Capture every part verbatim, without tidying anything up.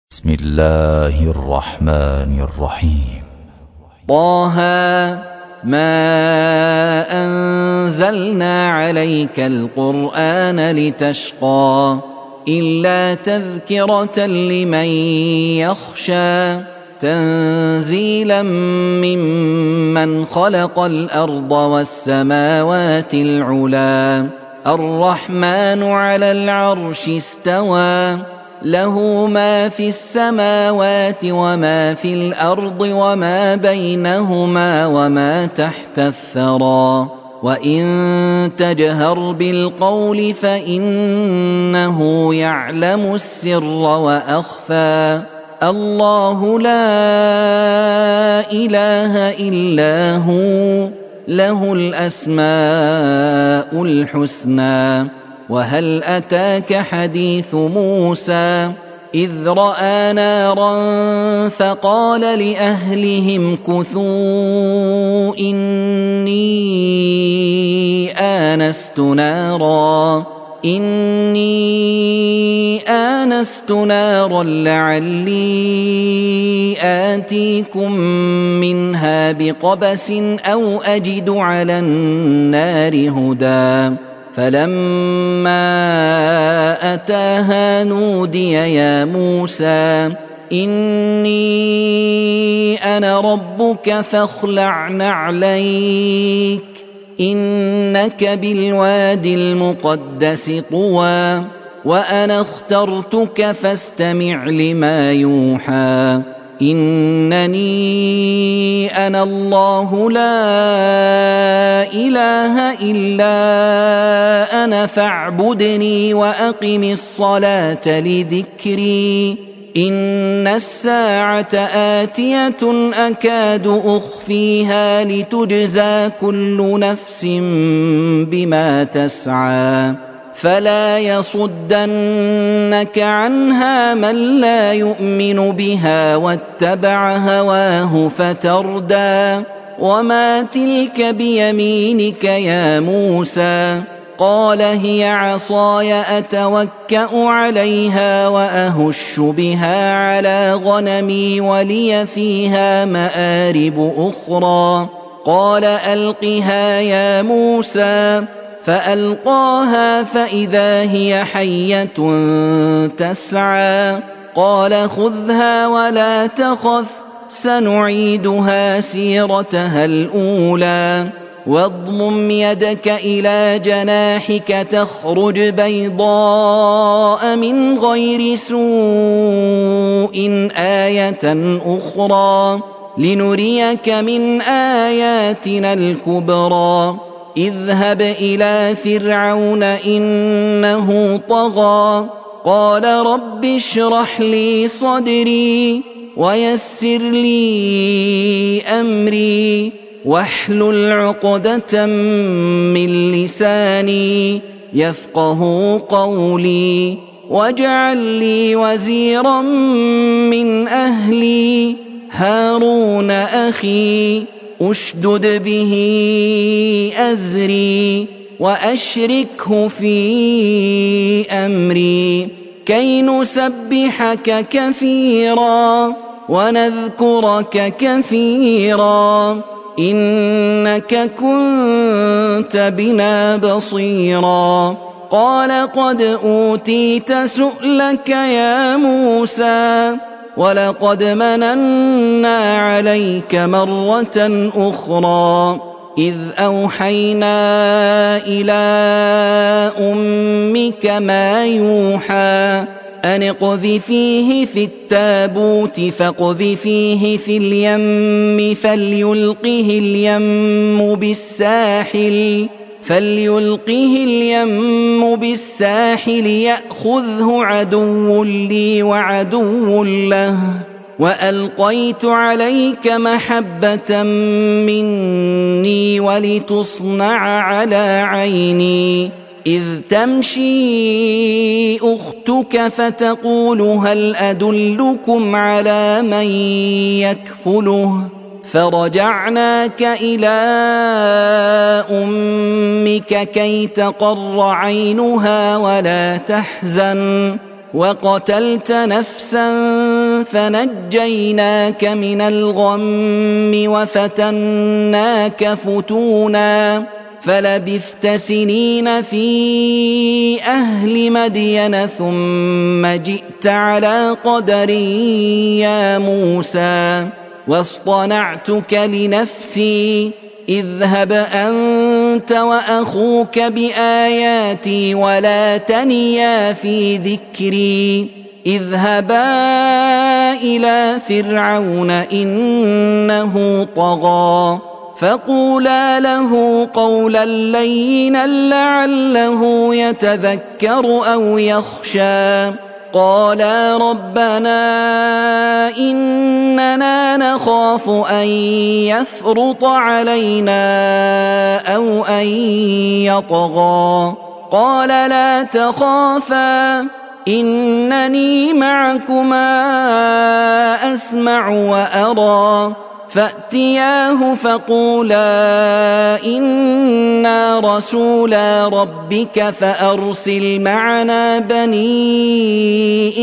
بسم الله الرحمن الرحيم. طه ما أنزلنا عليك القرآن لتشقى إلا تذكرة لمن يخشى تنزيلا ممن خلق الأرض والسماوات العلى الرحمن على العرش استوى له ما في السماوات وما في الأرض وما بينهما وما تحت الثرى وإن تجهر بالقول فإنه يعلم السر وأخفى الله لا إله إلا هو له الأسماء الحسنى. وهل أتاك حديث موسى إذ رأى نارا فقال لأهلهم كثوا إني آنست نارا إني آنست نارا لعلي آتيكم منها بقبس أو أجد على النار هدى فلما أتاها نودي يا موسى إني أنا ربك فاخلع نعليك إنك بالوادي المقدس طوى وأنا اخترتك فاستمع لما يوحى إنني أنا الله لا إله إلا أنا فاعبدني وأقم الصلاة لذكري إن الساعة آتية أكاد أخفيها لتجزى كل نفس بما تسعى فلا يصدنك عنها من لا يؤمن بها واتبع هواه فتردى وما تلك بيمينك يا موسى قال هي عصاي أتوكأ عليها وأهش بها على غنمي ولي فيها مآرب أخرى قال ألقها يا موسى فألقاها فإذا هي حية تسعى قال خذها ولا تخف سنعيدها سيرتها الأولى واضمم يدك إلى جناحك تخرج بيضاء من غير سوء آية أخرى لنريك من آياتنا الكبرى اذهب إلى فرعون إنه طغى قال رب اشرح لي صدري ويسر لي أمري واحلل عقدة من لساني يفقه قولي واجعل لي وزيرا من أهلي هارون أخي أشدد به أزري وأشركه في أمري كي نسبحك كثيرا ونذكرك كثيرا إنك كنت بنا بصيرا قال قد أوتيت سؤلك يا موسى ولقد مننا عليك مرة أخرى إذ أوحينا إلى أمك ما يوحى أن اقذفيه في التابوت فاقذفيه في اليم فليلقه اليم بالساحل فليلقه اليم بالساحل يأخذه عدو لي وعدو له وألقيت عليك محبة مني ولتصنع على عيني إذ تمشي أختك فتقول هل أدلكم على من يكفله فرجعناك إلى أمك كي تقر عينها ولا تحزن وقتلت نفسا فنجيناك من الغم وفتناك فتونا فلبثت سنين في أهل مدين ثم جئت على قدر يا موسى واصطنعتك لنفسي اذهب أنت وأخوك بآياتي ولا تنيا في ذكري اذهبا إلى فرعون إنه طغى فقولا له قولا لينا لعله يتذكر أو يخشى قالا ربنا إننا نخاف أن يفرط علينا أو أن يطغى قال لا تخافا إنني معكما أسمع وأرى فأتياه فقولا إنا رسولا ربك فأرسل معنا بني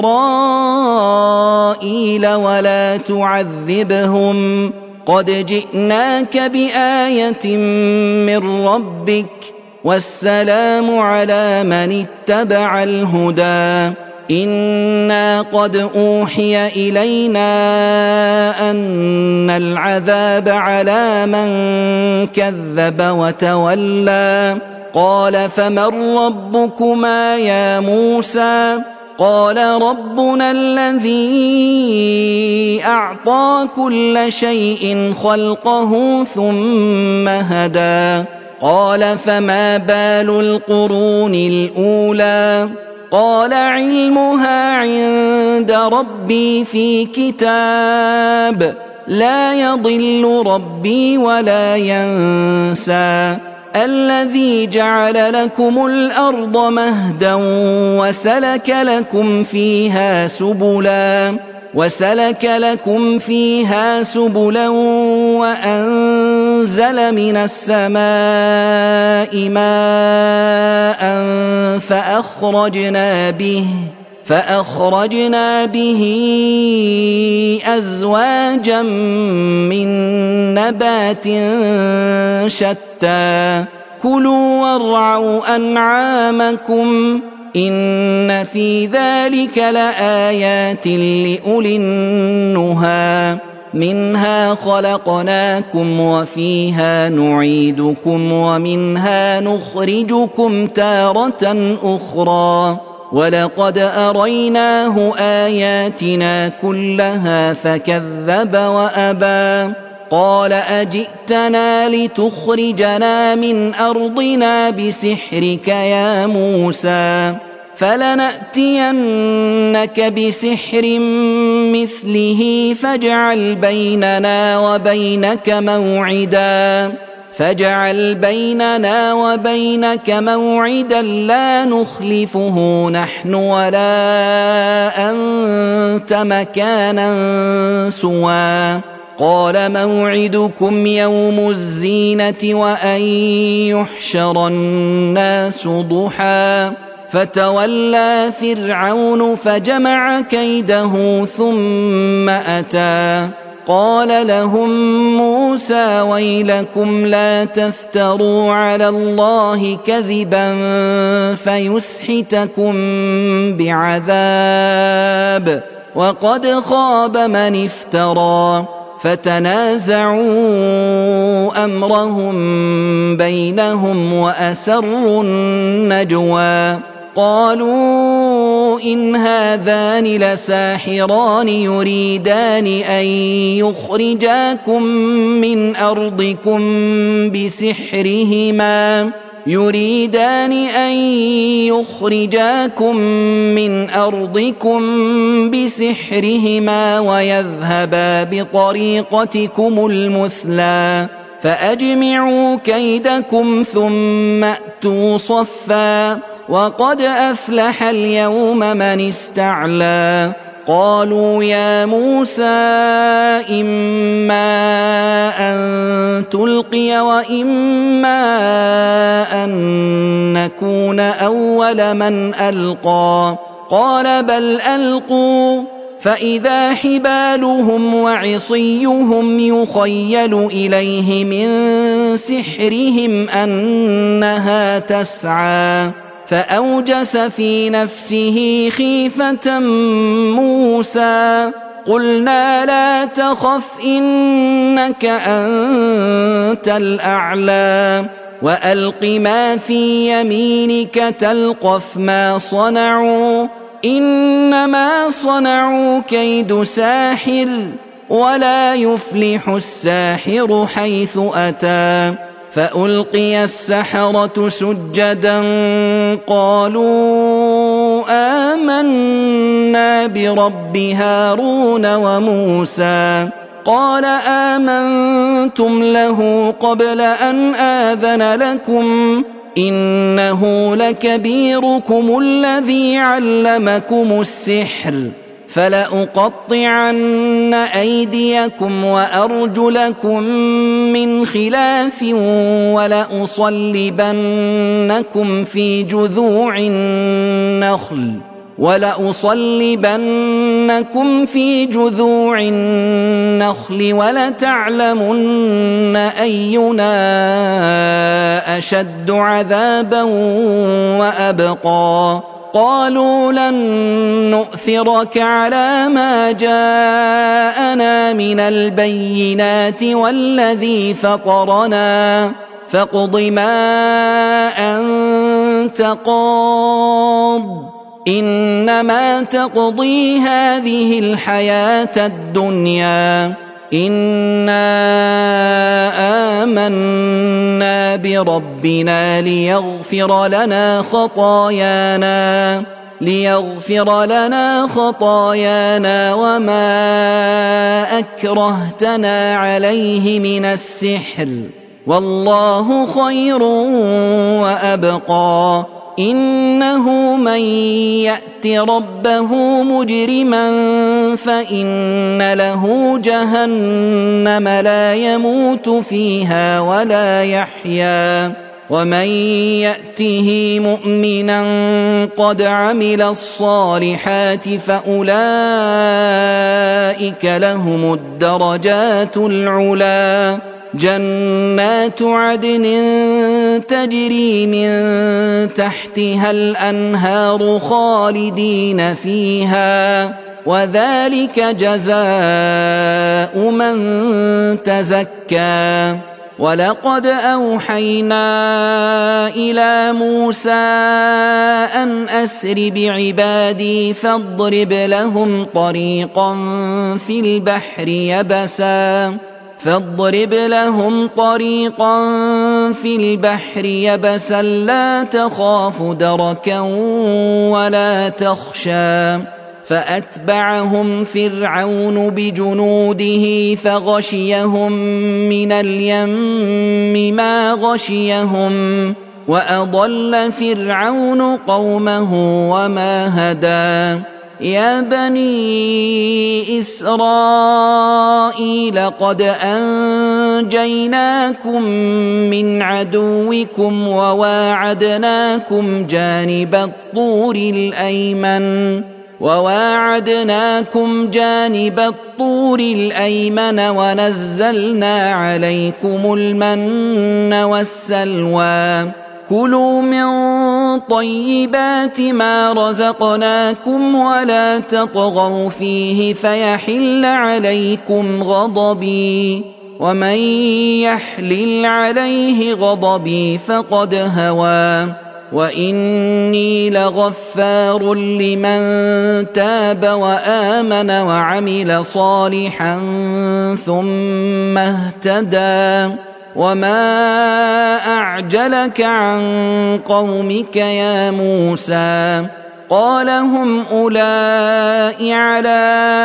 إسرائيل ولا تعذبهم قد جئناك بآية من ربك والسلام على من اتبع الهدى إنا قد أوحي إلينا أن العذاب على من كذب وتولى قال فمن ربكما يا موسى قال ربنا الذي أعطى كل شيء خلقه ثم هدى قال فما بال القرون الأولى قال علمها عند ربي في كتاب لا يضل ربي ولا ينسى الذي جعل لكم الأرض مهدا وسلك لكم فيها سبلا وسلك لكم فيها سبلا وأنزل من السماء ماء فأخرجنا به فأخرجنا به أزواجا من نبات شتى كلوا وارعوا أنعامكم إن في ذلك لآيات لأولي النهى منها خلقناكم وفيها نعيدكم ومنها نخرجكم تارة أخرى ولقد أريناه آياتنا كلها فكذب وأبى قال أجئتنا لتخرجنا من أرضنا بسحرك يا موسى فلنأتينك بسحر مثله فاجعل بيننا وبينك موعدا فاجعل بيننا وبينك موعدا لا نخلفه نحن ولا أنت مكانا سوى قال موعدكم يوم الزينة وأن يحشر الناس ضحى فتولى فرعون فجمع كيده ثم أتى قال لهم موسى ويلكم لا تفتروا على الله كذبا فيسحتكم بعذاب وقد خاب من افترى فتنازعوا أمرهم بينهم وأسروا النجوى قالوا إن هذان لساحران يريدان أن يخرجاكم من أرضكم بسحرهما يريدان أن يخرجاكم من أرضكم بسحرهما ويذهبا بطريقتكم المثلى فأجمعوا كيدكم ثم أتوا صفا وقد أفلح اليوم من استعلى قالوا يا موسى إما أن تلقي وإما أن نكون أول من ألقى قال بل ألقوا فإذا حبالهم وعصيهم يخيل إليه من سحرهم أنها تسعى فأوجس في نفسه خيفة موسى قلنا لا تخف إنك أنت الأعلى وألق ما في يمينك تلقف ما صنعوا إنما صنعوا كيد ساحر ولا يفلح الساحر حيث أتى فألقي السحرة سجدا قالوا آمنا برب هارون وموسى قال آمنتم له قبل أن آذن لكم إنه لكبيركم الذي علمكم السحر فلأقطعن أيديكم وأرجلكم من خلاف ولأصلبنكم في جذوع النخل ولأصلبنكم في جذوع النخل ولتعلمن أينا أشد عذابا وأبقى قالوا لن نؤثرك على ما جاءنا من البينات والذي فطرنا فاقض ما أنت قاض إنما تقضي هذه الحياة الدنيا إنا آمنا بربنا ليغفر لنا خطايانا ليغفر لنا خطايانا وما أكرهتنا عليه من السحر والله خير وأبقى إنه من يأت ربه مجرما فإن له جهنم لا يموت فيها ولا يحيا ومن يأته مؤمنا قد عمل الصالحات فأولئك لهم الدرجات العلا جنات عدن تجري من تحتها الأنهار خالدين فيها وذلك جزاء من تزكى ولقد أوحينا إلى موسى أن أسر بعبادي فاضرب لهم طريقا في البحر يبسا فاضرب لهم طريقا في البحر يبسا لا تخاف دركا ولا تخشى فأتبعهم فرعون بجنوده فغشيهم من اليم ما غشيهم وأضل فرعون قومه وما هدى يا بني إسرائيل قد أنجيناكم من عدوكم وواعدناكم جانب الطور الأيمن وواعدناكم جانب الطور الأيمن ونزلنا عليكم المن والسلوى كلوا من طيبات ما رزقناكم ولا تطغوا فيه فيحل عليكم غضبي ومن يحلل عليه غضبي فقد هوى وإني لغفار لمن تاب وآمن وعمل صالحا ثم اهتدى وما أعجلك عن قومك يا موسى قال هم أولئك على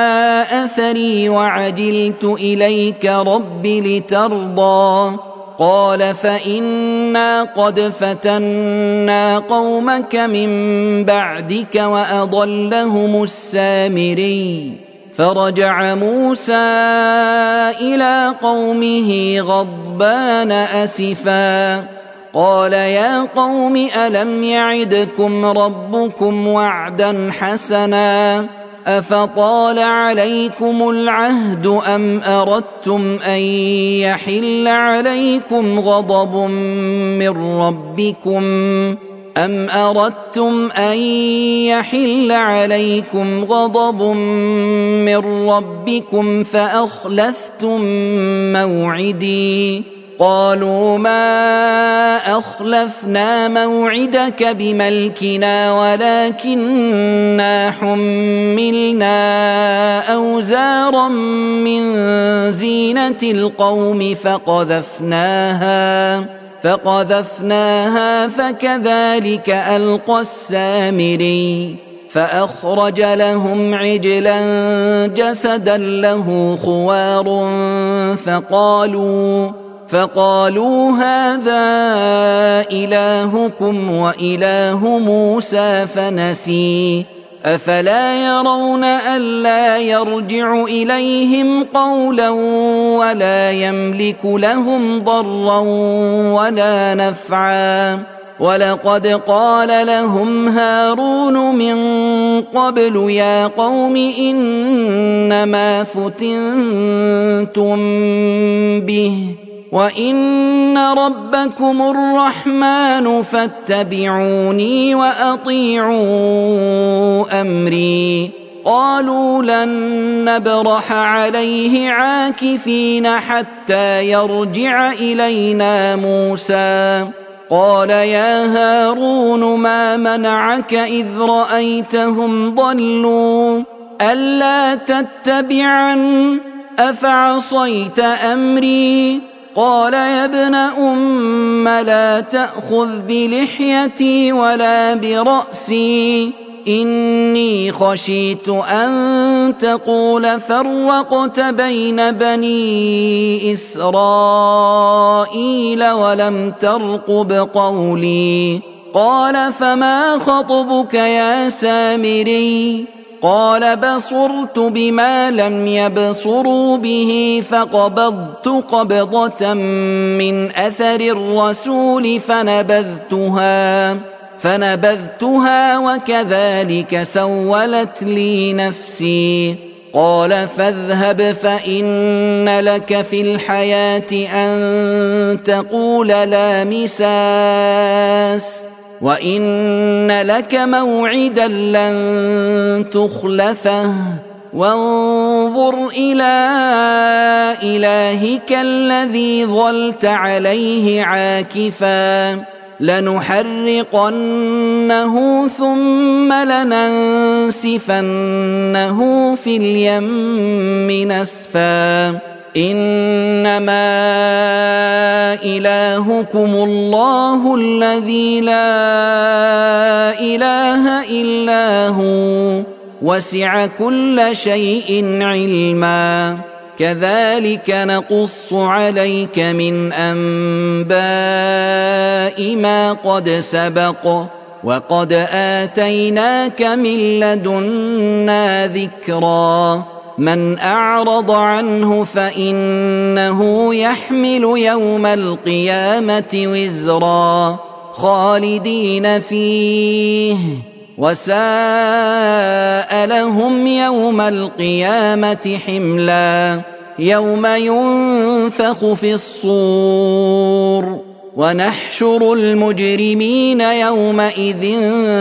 أثري وعجلت إليك رب لترضى قال فإنا قد فتنا قومك من بعدك وأضلهم السامري فرجع موسى إلى قومه غضبان أسفا قال يا قوم ألم يعدكم ربكم وعدا حسنا أفطال عليكم العهد أم أردتم أن يحل عليكم غضب من ربكم أم أردتم أن يحل عليكم غضب من ربكم فأخلفتم موعدي قالوا ما أخلفنا موعدك بملكنا ولكننا حملنا أوزارا من زينة القوم فقذفناها فقذفناها فكذلك ألقى السامري فأخرج لهم عجلا جسدا له خوار فقالوا فقالوا هذا إلهكم وإله موسى فنسي أفلا يرون ألا يرجع إليهم قولا ولا يملك لهم ضرا ولا نفعا ولقد قال لهم هارون من قبل يا قوم إنما فتنتم به وإن ربكم الرحمن فاتبعوني وأطيعوا أمري قالوا لن نبرح عليه عاكفين حتى يرجع إلينا موسى قال يا هارون ما منعك إذ رأيتهم ضلوا ألا تتبعن أفعصيت أمري قال يا ابن أم لا تأخذ بلحيتي ولا برأسي إني خشيت أن تقول فرقت بين بني إسرائيل ولم ترقب قولي قال فما خطبك يا سامري قال بصرت بما لم يبصروا به فقبضت قبضة من أثر الرسول فنبذتها فنبذتها وكذلك سولت لي نفسي قال فاذهب فإن لك في الحياة أن تقول لا مساس وإن لك موعدا لن تخلفه وانظر إلى إلهك الذي ظلت عليه عاكفا لنحرقنه ثم لننسفنه في اليم نسفا إنما إلهكم الله الذي لا إله إلا هو وسع كل شيء علما كذلك نقص عليك من أنباء ما قد سبق وقد آتيناك من لدنا ذكرا من أعرض عنه فإنه يحمل يوم القيامة وزرا خالدين فيه وساء لهم يوم القيامة حملا يوم ينفخ في الصور ونحشر المجرمين يومئذ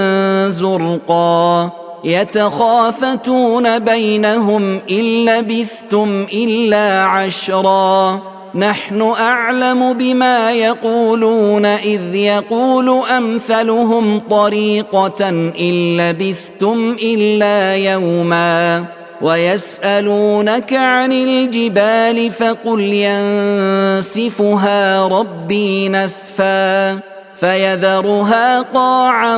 زرقا يتخافتون بينهم إن لبثتم إلا عشرا نحن أعلم بما يقولون إذ يقول أمثلهم طريقة إن لبثتم إلا يوما ويسألونك عن الجبال فقل ينسفها ربي نسفا فيذرها قاعا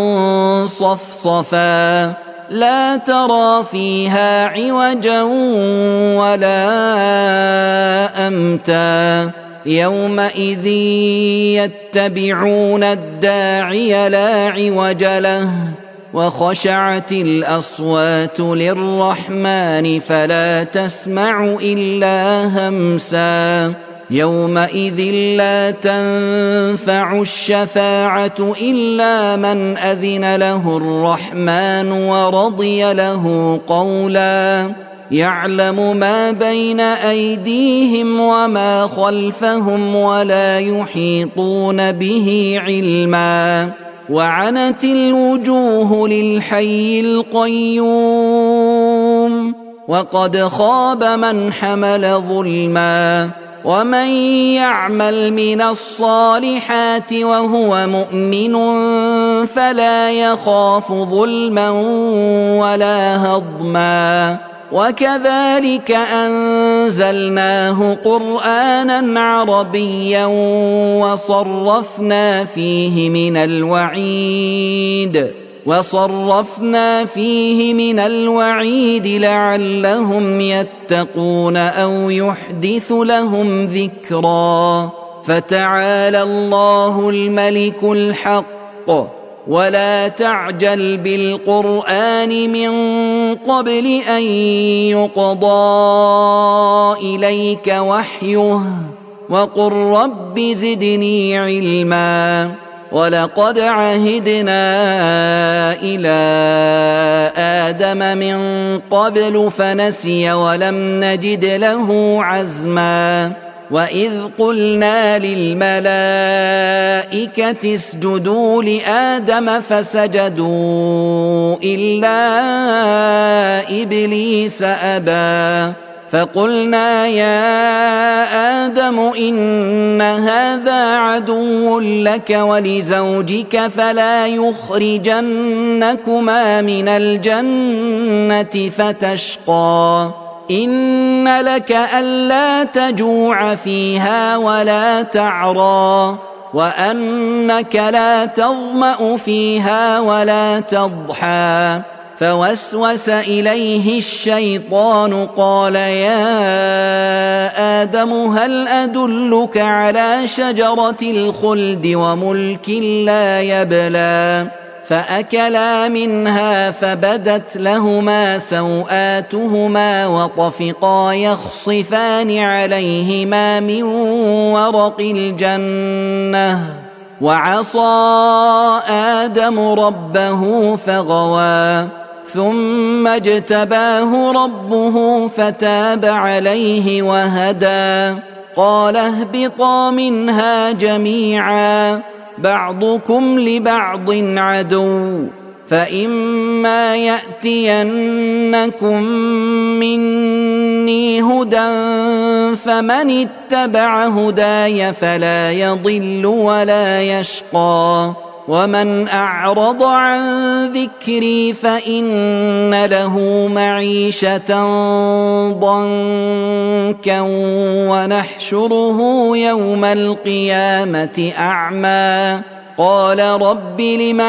صفصفا لا ترى فيها عوجا ولا أمتا يومئذ يتبعون الداعي لا عوج له وخشعت الأصوات للرحمن فلا تسمع إلا همسا يومئذ لا تنفع الشفاعة إلا من أذن له الرحمن ورضي له قولا يعلم ما بين أيديهم وما خلفهم ولا يحيطون به علما وعنت الوجوه للحي القيوم وقد خاب من حمل ظلما ومن يعمل من الصالحات وهو مؤمن فلا يخاف ظلما ولا هضما وكذلك أنزلناه قرآنا عربيا وصرفنا فيه من الوعيد وصرفنا فيه من الوعيد لعلهم يتقون أو يحدث لهم ذكرا فتعالى الله الملك الحق ولا تعجل بالقرآن من قبل أن يقضى إليك وحيه وقل رب زدني علما ولقد عهدنا إلى آدم من قبل فنسي ولم نجد له عزما وإذ قلنا للملائكة اسجدوا لآدم فسجدوا إلا إبليس أبى فقلنا يا آدم إن هذا عدو لك ولزوجك فلا يخرجنكما من الجنة فتشقى إن لك ألا تجوع فيها ولا تعرى وأنك لا تظمأ فيها ولا تضحى فوسوس إليه الشيطان قال يا آدم هل أدلك على شجرة الخلد وملك لا يبلى فأكلا منها فبدت لهما سوآتهما وطفقا يخصفان عليهما من ورق الجنة وعصى آدم ربه فغوى ثم اجتباه ربه فتاب عليه وهدى قال اهبطا منها جميعا بعضكم لبعض عدو فإما يأتينكم مني هدى فمن اتبع هداي فلا يضل ولا يشقى ومن أعرض عن ذكري فإن له معيشة ضنكا ونحشره يوم القيامة أعمى قال رب لم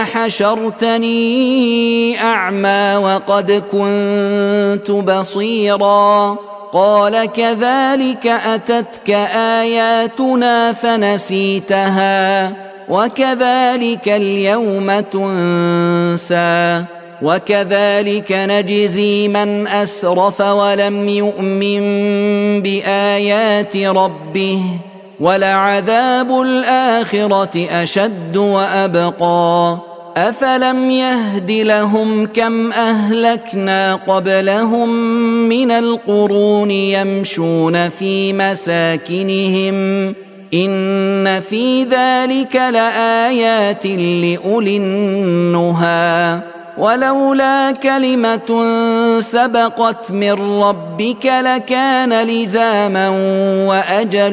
حشرتني أعمى وقد كنت بصيرا قال كذلك أتتك آياتنا فنسيتها وكذلك اليوم تنسى وكذلك نجزي من أسرف ولم يؤمن بآيات ربه ولعذاب الآخرة أشد وأبقى أفلم يهد لهم كم أهلكنا قبلهم من القرون يمشون في مساكنهم إن في ذلك لآيات لأولي النهى ولولا كلمة سبقت من ربك لكان لزاما وأجل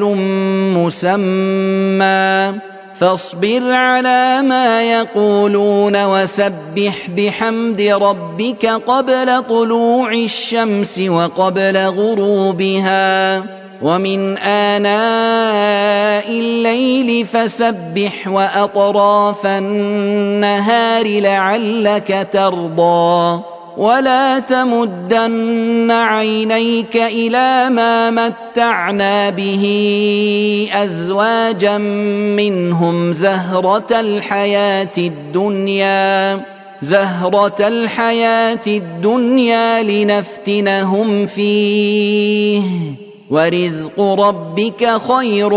مسمى فاصبر على ما يقولون وسبح بحمد ربك قبل طلوع الشمس وقبل غروبها ومن آناء الليل فسبح وأطراف النهار لعلك ترضى ولا تمدن عينيك إلى ما متعنا به أزواجا منهم زهرة الحياة الدنيا زهرة الحياة الدنيا لنفتنهم فيه ورزق ربك خير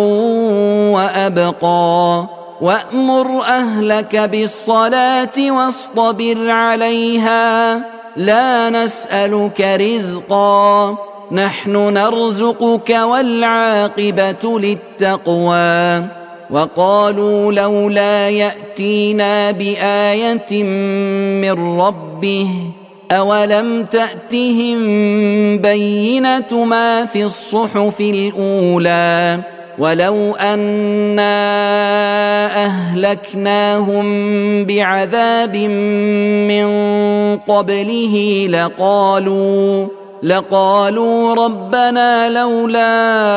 وأبقى وأمر أهلك بالصلاة واصطبر عليها لا نسألك رزقا نحن نرزقك والعاقبة للتقوى وقالوا لولا يأتينا بآية من ربه أولم تأتهم بينة ما في الصحف الأولى ولو أنا أهلكناهم بعذاب من قبله لقالوا لقالوا ربنا لولا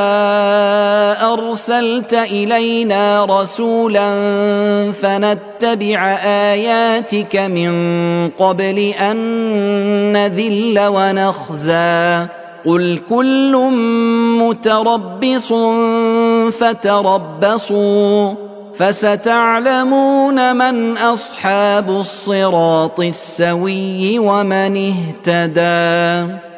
أرسلت إلينا رسولا فنتبع آياتك من قبل أن نذل ونخزى قل كل متربص فتربصوا فستعلمون من أصحاب الصراط السوي ومن اهتدى.